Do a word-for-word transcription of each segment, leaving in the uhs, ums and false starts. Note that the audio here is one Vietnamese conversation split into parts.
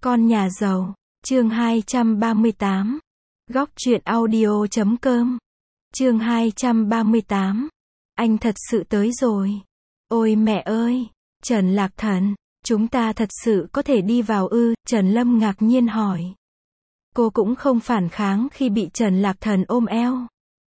Con nhà giàu, chương hai trăm ba mươi tám. Góc truyện audio chấm com. Chương hai trăm ba mươi tám. Anh thật sự tới rồi. Ôi mẹ ơi, Trần Lạc Thần, chúng ta thật sự có thể đi vào ư? Trần Lâm ngạc nhiên hỏi. Cô cũng không phản kháng khi bị Trần Lạc Thần ôm eo.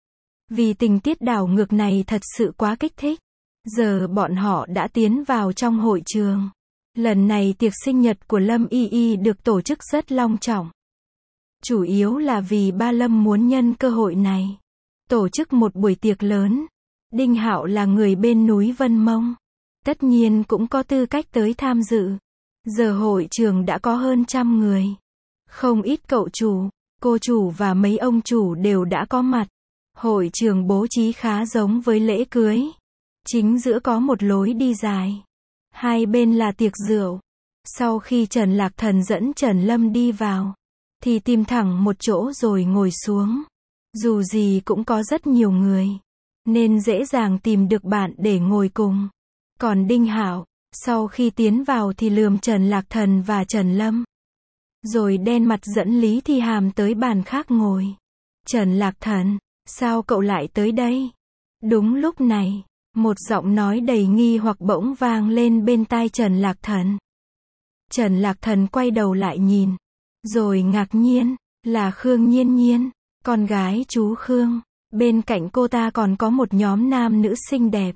Vì tình tiết đảo ngược này thật sự quá kích thích. Giờ bọn họ đã tiến vào trong hội trường. Lần này tiệc sinh nhật của Lâm Y Y được tổ chức rất long trọng. Chủ yếu là vì ba Lâm muốn nhân cơ hội này tổ chức một buổi tiệc lớn. Đinh Hạo là người bên núi Vân Mông, tất nhiên cũng có tư cách tới tham dự. Giờ hội trường đã có hơn trăm người. Không ít cậu chủ, cô chủ và mấy ông chủ đều đã có mặt. Hội trường bố trí khá giống với lễ cưới. Chính giữa có một lối đi dài. Hai bên là tiệc rượu. Sau khi Trần Lạc Thần dẫn Trần Lâm đi vào, thì tìm thẳng một chỗ rồi ngồi xuống. Dù gì cũng có rất nhiều người, nên dễ dàng tìm được bạn để ngồi cùng. Còn Đinh Hạo, sau khi tiến vào thì lườm Trần Lạc Thần và Trần Lâm. Rồi đen mặt dẫn Lý Thi Hàm tới bàn khác ngồi. Trần Lạc Thần, sao cậu lại tới đây? Đúng lúc này, một giọng nói đầy nghi hoặc bỗng vang lên bên tai Trần Lạc Thần. Trần Lạc Thần quay đầu lại nhìn, rồi ngạc nhiên, là Khương Nhiên Nhiên, con gái chú Khương. Bên cạnh cô ta còn có một nhóm nam nữ xinh đẹp.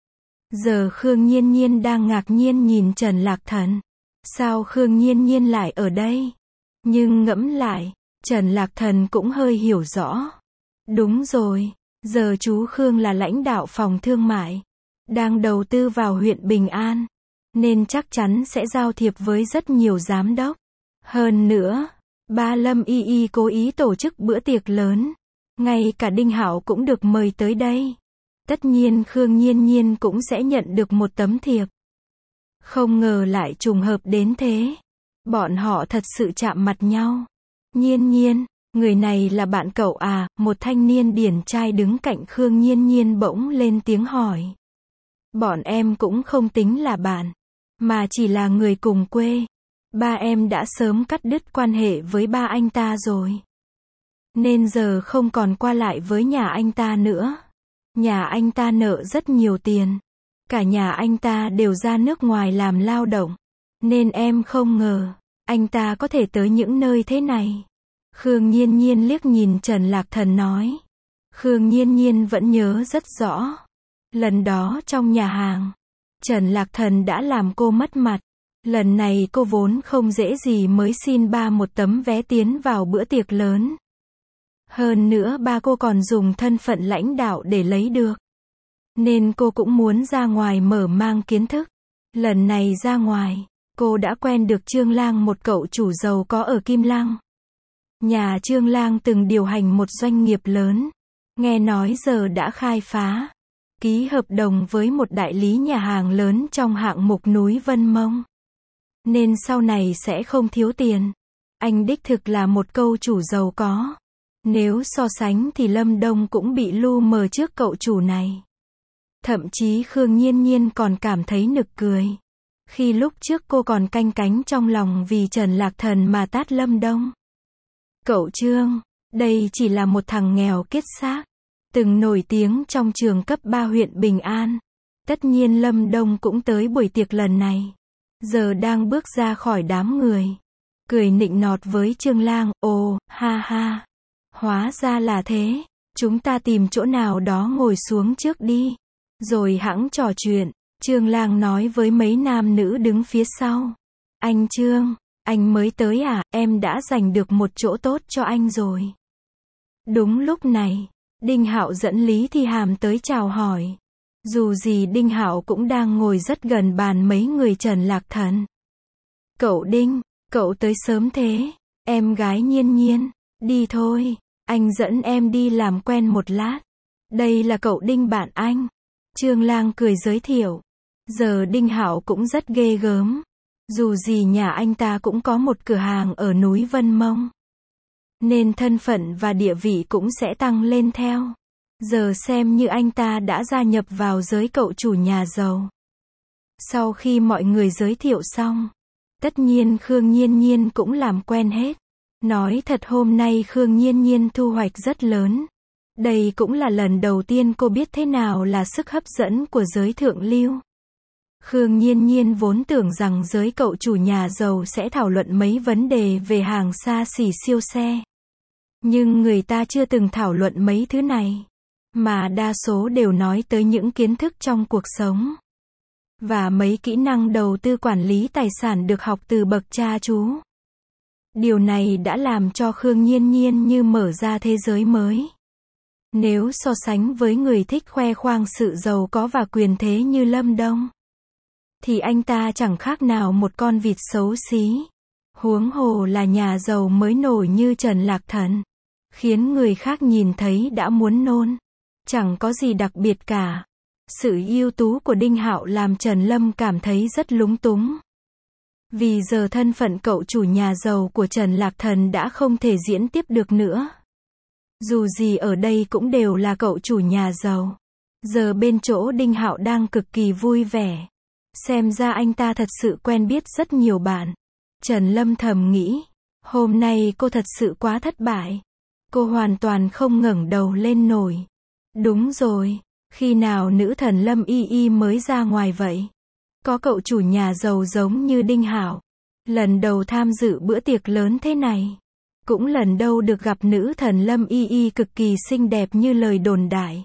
Giờ Khương Nhiên Nhiên đang ngạc nhiên nhìn Trần Lạc Thần. Sao Khương Nhiên Nhiên lại ở đây? Nhưng ngẫm lại, Trần Lạc Thần cũng hơi hiểu rõ. Đúng rồi, giờ chú Khương là lãnh đạo phòng thương mại, đang đầu tư vào huyện Bình An, nên chắc chắn sẽ giao thiệp với rất nhiều giám đốc. Hơn nữa, ba Lâm Y Y cố ý tổ chức bữa tiệc lớn. Ngay cả Đinh Hạo cũng được mời tới đây. Tất nhiên Khương Nhiên Nhiên cũng sẽ nhận được một tấm thiệp. Không ngờ lại trùng hợp đến thế. Bọn họ thật sự chạm mặt nhau. Nhiên Nhiên, người này là bạn cậu à? Một thanh niên điển trai đứng cạnh Khương Nhiên Nhiên bỗng lên tiếng hỏi. Bọn em cũng không tính là bạn, mà chỉ là người cùng quê. Ba em đã sớm cắt đứt quan hệ với ba anh ta rồi, nên giờ không còn qua lại với nhà anh ta nữa. Nhà anh ta nợ rất nhiều tiền. Cả nhà anh ta đều ra nước ngoài làm lao động. Nên em không ngờ, anh ta có thể tới những nơi thế này. Khương Nhiên Nhiên liếc nhìn Trần Lạc Thần nói. Khương Nhiên Nhiên vẫn nhớ rất rõ. Lần đó trong nhà hàng, Trần Lạc Thần đã làm cô mất mặt. Lần này cô vốn không dễ gì mới xin ba một tấm vé tiến vào bữa tiệc lớn. Hơn nữa ba cô còn dùng thân phận lãnh đạo để lấy được. Nên cô cũng muốn ra ngoài mở mang kiến thức. Lần này ra ngoài, cô đã quen được Trương Lang, một cậu chủ giàu có ở Kim Lăng. Nhà Trương Lang từng điều hành một doanh nghiệp lớn. Nghe nói giờ đã khai phá, ký hợp đồng với một đại lý nhà hàng lớn trong hạng mục núi Vân Mông. Nên sau này sẽ không thiếu tiền. Anh đích thực là một cậu chủ giàu có. Nếu so sánh thì Lâm Đông cũng bị lu mờ trước cậu chủ này. Thậm chí Khương Nhiên Nhiên còn cảm thấy nực cười. Khi lúc trước cô còn canh cánh trong lòng vì Trần Lạc Thần mà tát Lâm Đông. Cậu Trương, đây chỉ là một thằng nghèo kiết xác, từng nổi tiếng trong trường cấp ba huyện Bình An. Tất nhiên Lâm Đông cũng tới buổi tiệc lần này. Giờ đang bước ra khỏi đám người, cười nịnh nọt với Trương Lang. Ồ, ha ha. Hóa ra là thế, chúng ta tìm chỗ nào đó ngồi xuống trước đi, rồi hẵng trò chuyện. Trương Lang nói với mấy nam nữ đứng phía sau. Anh Trương, anh mới tới à? Em đã giành được một chỗ tốt cho anh rồi. Đúng lúc này, Đinh Hạo dẫn Lý Thi Hàm tới chào hỏi. Dù gì Đinh Hạo cũng đang ngồi rất gần bàn mấy người Trần Lạc Thần. Cậu Đinh, cậu tới sớm thế. Em gái Nhiên Nhiên, đi thôi. Anh dẫn em đi làm quen một lát. Đây là cậu Đinh bạn anh. Trương Lang cười giới thiệu. Giờ Đinh Hạo cũng rất ghê gớm. Dù gì nhà anh ta cũng có một cửa hàng ở núi Vân Mông, nên thân phận và địa vị cũng sẽ tăng lên theo. Giờ xem như anh ta đã gia nhập vào giới cậu chủ nhà giàu. Sau khi mọi người giới thiệu xong, Tất nhiên Khương Nhiên Nhiên cũng làm quen hết. Nói thật hôm nay Khương Nhiên Nhiên thu hoạch rất lớn. Đây cũng là lần đầu tiên cô biết thế nào là sức hấp dẫn của giới thượng lưu. Khương Nhiên Nhiên vốn tưởng rằng giới cậu chủ nhà giàu sẽ thảo luận mấy vấn đề về hàng xa xỉ siêu xe. Nhưng người ta chưa từng thảo luận mấy thứ này. Mà đa số đều nói tới những kiến thức trong cuộc sống. Và mấy kỹ năng đầu tư quản lý tài sản được học từ bậc cha chú. Điều này đã làm cho Khương Nhiên Nhiên như mở ra thế giới mới. Nếu so sánh với người thích khoe khoang sự giàu có và quyền thế như Lâm Đông, thì anh ta chẳng khác nào một con vịt xấu xí. Huống hồ là nhà giàu mới nổi như Trần Lạc Thần. Khiến người khác nhìn thấy đã muốn nôn. Chẳng có gì đặc biệt cả. Sự ưu tú của Đinh Hạo làm Trần Lâm cảm thấy rất lúng túng. Vì giờ thân phận cậu chủ nhà giàu của Trần Lạc Thần đã không thể diễn tiếp được nữa. Dù gì ở đây cũng đều là cậu chủ nhà giàu. Giờ bên chỗ Đinh Hạo đang cực kỳ vui vẻ. Xem ra anh ta thật sự quen biết rất nhiều bạn. Trần Lâm thầm nghĩ. Hôm nay cô thật sự quá thất bại. Cô hoàn toàn không ngẩng đầu lên nổi. Đúng rồi. Khi nào nữ thần Lâm Y Y mới ra ngoài vậy? Có cậu chủ nhà giàu giống như Đinh Hạo. Lần đầu tham dự bữa tiệc lớn thế này. Cũng lần đầu được gặp nữ thần Lâm Y Y cực kỳ xinh đẹp như lời đồn đại.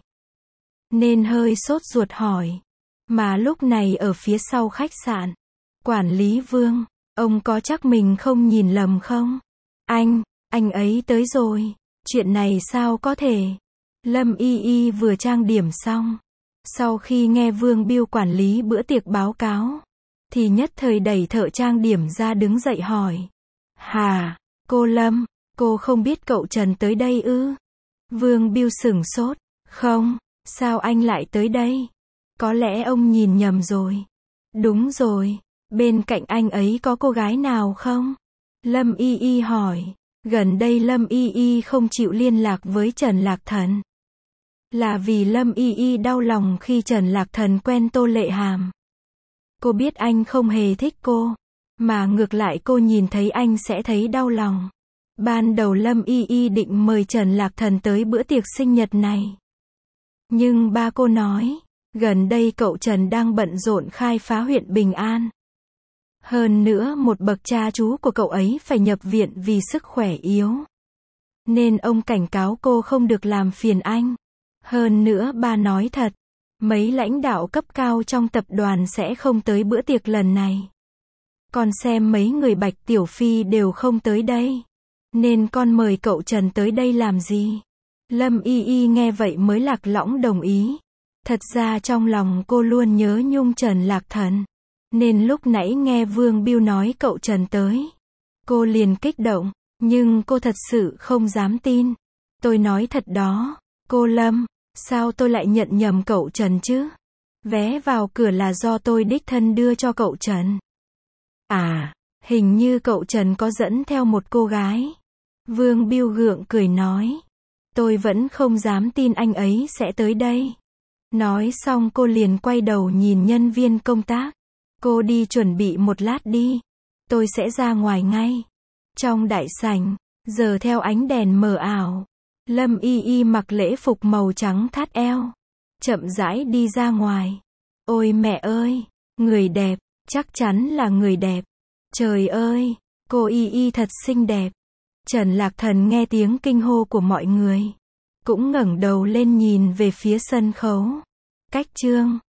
Nên hơi sốt ruột hỏi. Mà lúc này ở phía sau khách sạn. Quản lý Vương, ông có chắc mình không nhìn lầm không? Anh, anh ấy tới rồi. Chuyện này sao có thể? Lâm Y Y vừa trang điểm xong. Sau khi nghe Vương Biêu quản lý bữa tiệc báo cáo, thì nhất thời đẩy thợ trang điểm ra đứng dậy hỏi. Hà, cô Lâm, cô không biết cậu Trần tới đây ư? Vương Biêu sửng sốt. Không, sao anh lại tới đây? Có lẽ ông nhìn nhầm rồi. Đúng rồi, bên cạnh anh ấy có cô gái nào không? Lâm Y Y hỏi. Gần đây Lâm Y Y không chịu liên lạc với Trần Lạc Thần. Là vì Lâm Y Y đau lòng khi Trần Lạc Thần quen Tô Lệ Hàm. Cô biết anh không hề thích cô. Mà ngược lại cô nhìn thấy anh sẽ thấy đau lòng. Ban đầu Lâm Y Y định mời Trần Lạc Thần tới bữa tiệc sinh nhật này. Nhưng ba cô nói, gần đây cậu Trần đang bận rộn khai phá huyện Bình An. Hơn nữa một bậc cha chú của cậu ấy phải nhập viện vì sức khỏe yếu. Nên ông cảnh cáo cô không được làm phiền anh. Hơn nữa ba nói thật, mấy lãnh đạo cấp cao trong tập đoàn sẽ không tới bữa tiệc lần này. Còn xem mấy người Bạch Tiểu Phi đều không tới đây. Nên con mời cậu Trần tới đây làm gì? Lâm Y Y nghe vậy mới lạc lõng đồng ý. Thật ra trong lòng cô luôn nhớ nhung Trần Lạc Thần. Nên lúc nãy nghe Vương Biêu nói cậu Trần tới, cô liền kích động. Nhưng cô thật sự không dám tin. Tôi nói thật đó, cô Lâm, sao tôi lại nhận nhầm cậu Trần chứ? Vé vào cửa là do tôi đích thân đưa cho cậu Trần. À, hình như cậu Trần có dẫn theo một cô gái. Vương Biêu gượng cười nói. Tôi vẫn không dám tin anh ấy sẽ tới đây. Nói xong cô liền quay đầu nhìn nhân viên công tác. Cô đi chuẩn bị một lát đi. Tôi sẽ ra ngoài ngay. Trong đại sảnh, giờ theo ánh đèn mờ ảo, Lâm Y Y mặc lễ phục màu trắng thắt eo. Chậm rãi đi ra ngoài. Ôi mẹ ơi, người đẹp, chắc chắn là người đẹp. Trời ơi, cô Y Y thật xinh đẹp. Trần Lạc Thần nghe tiếng kinh hô của mọi người. Cũng ngẩng đầu lên nhìn về phía sân khấu. Cách chương